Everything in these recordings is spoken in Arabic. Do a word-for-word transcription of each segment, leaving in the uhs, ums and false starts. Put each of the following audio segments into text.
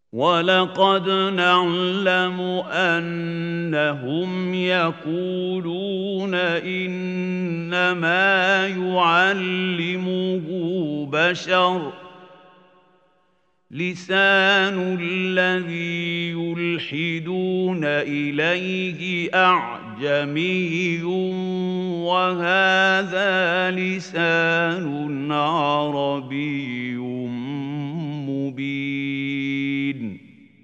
وَلَقَدْ نَعْلَمُ أَنَّهُمْ يَقُولُونَ إِنَّمَا يُعَلِّمُهُ بَشَرٌ ۗ لِسَانُ الَّذِي يُلْحِدُونَ إِلَيْهِ أَعْجَمِيٌّ وَهَٰذَا لِسَانٌ عَرَبِيٌّ مُّبِينٌ.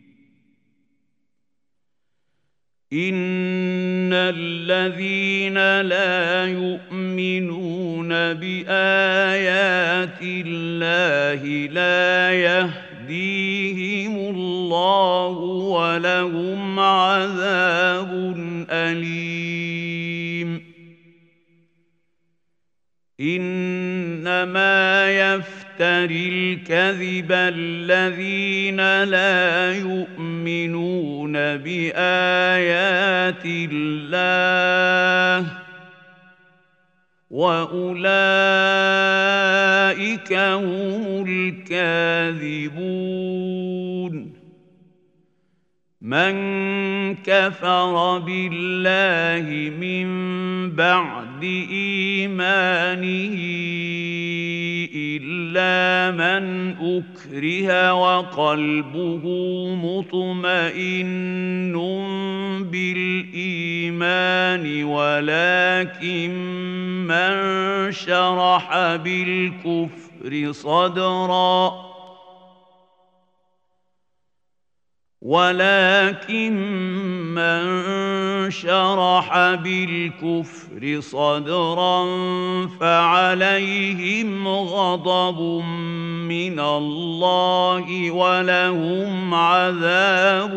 إِنَّ الَّذِينَ لَا يُؤْمِنُونَ بِآيَاتِ اللَّهِ لَا يَهْدِيهِمُ اللَّهُ وَلَهُمْ عَذَابٌ أَلِيمٌ. إِنَّمَا يَفْتَرِي الْكَذِبَ الَّذِينَ لَا يُؤْمِنُونَ بِآيَاتِ اللَّهِ ۖ وَأُولَٰئِكَ هُمُ الْكَاذِبُونَ. مَن كَفَرَ بِاللَّهِ مِن بَعْدِ إِيمَانِهِ إِلَّا مَنْ أُكْرِهَ وَقَلْبُهُ مُطْمَئِنٌّ بِالْإِيمَانِ وَلَٰكِن مَّن شَرَحَ بِالْكُفْرِ صَدْرًا ولكن من شرح بالكفر صدرا فعليهم غضب من الله ولهم عذاب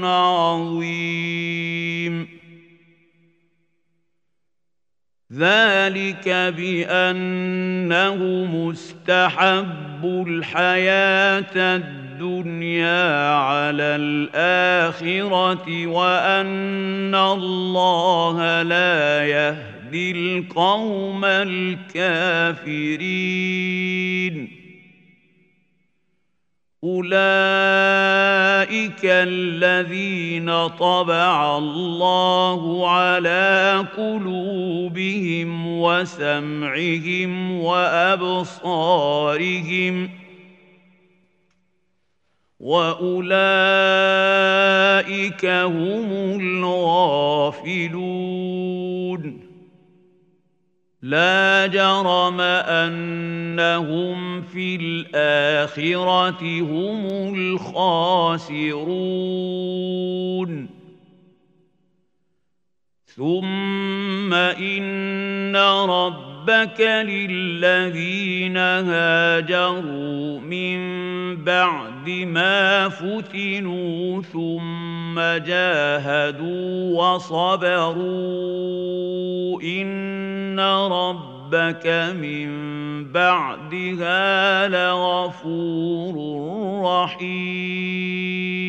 عظيم. ذلك بأنه مستحب الحياة الدنيا على الآخرة وأن الله لا يهدي القوم الكافرين. أولئك الذين طبع الله على قلوبهم وسمعهم وأبصارهم وأولئك هم الغافلون. لا جرم أنهم في الآخرة هم الخاسرون. ثم إن ربك للذين هاجروا من بعد ما فتنوا ثم جاهدوا وصبروا إن ربك من بعدها لغفور رحيم.